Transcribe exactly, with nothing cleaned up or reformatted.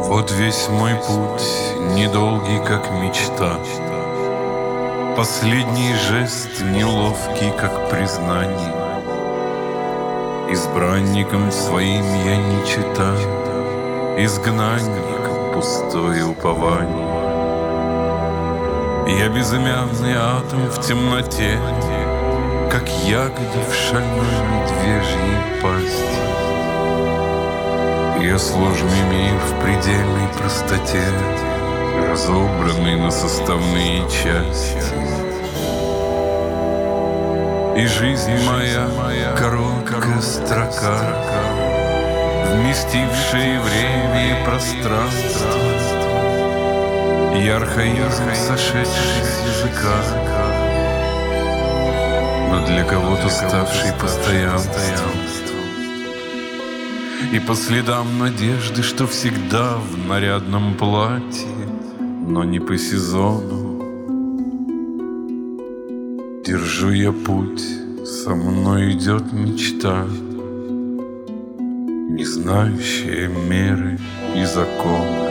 Вот весь мой путь, недолгий, как мечта, последний жест, неловкий, как признание. Избранником своим я не чета, изгнанником пустое упование. Я безымянный атом в темноте, как ягода в шальной медвежьей пасти. Я сложный мир в предельной простоте, разобранный на составные части. И жизнь моя короткая строка, вместившая время и пространство. Я архаизм, сошедший с языка, но для кого-то ставший постоянством. И по следам надежды, что всегда в нарядном платье, но не по сезону. Держу я путь, со мной идет мечта, не знающая меры и закона.